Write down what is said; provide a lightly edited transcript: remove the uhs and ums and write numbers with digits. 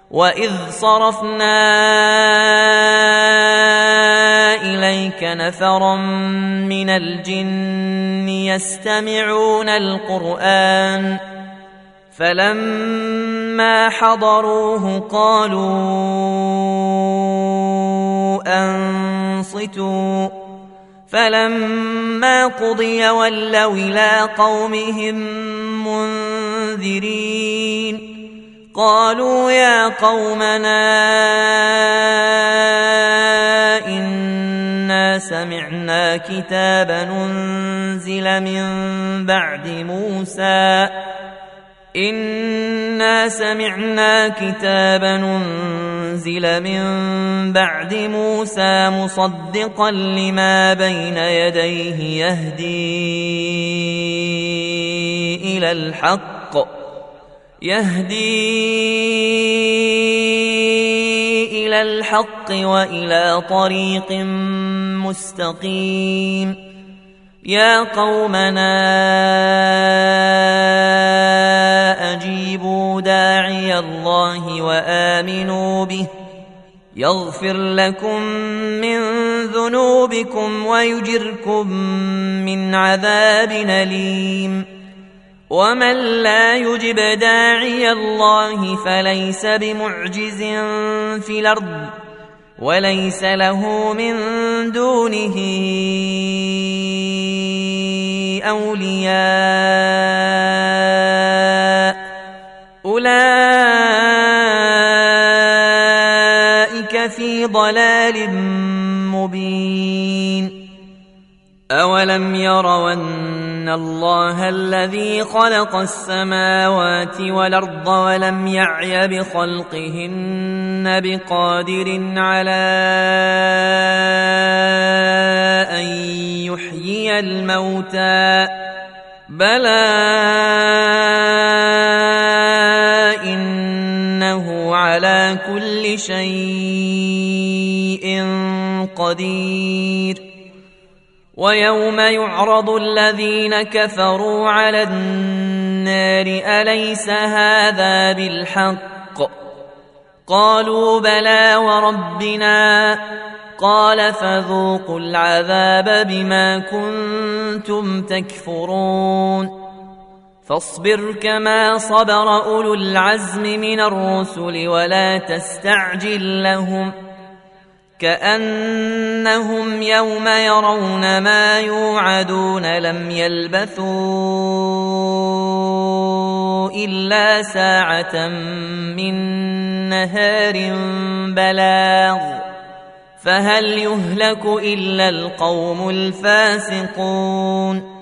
وإذ صرفنا إليك نفرا من الجن يستمعون القرآن فلما حضروه قالوا أنصتوا فلما قضي ولوا إلى قومهم منذرين قالوا يا قومنا إنا سمعنا كتابا أنزل من بعد موسى مصدقا لما بين يديه يهدي إلى الحق وإلى طريق مستقيم يا قومنا أجيبوا داعي الله وآمنوا به يغفر لكم من ذنوبكم ويجركم من عذاب أليم ومن لا يجب داعي الله فليس بمعجز في الأرض وليس له من دونه أولياء أولئك في ضلال مبين أولم يروا أن الله الذي خلق السماوات والأرض ولم يعي بخلقهن بقادر على أن يحيي الموتى بلى إنه على كل شيء قدير ويوم يعرض الذين كفروا على النار أليس هذا بالحق قالوا بلى وربنا قال فذوقوا العذاب بما كنتم تكفرون فاصبر كما صبر أولو العزم من الرسل ولا تستعجل لهم كأنهم يوم يرون ما يوعدون لم يلبثوا إلا ساعة من نهار بلاغ فهل يهلك إلا القوم الفاسقون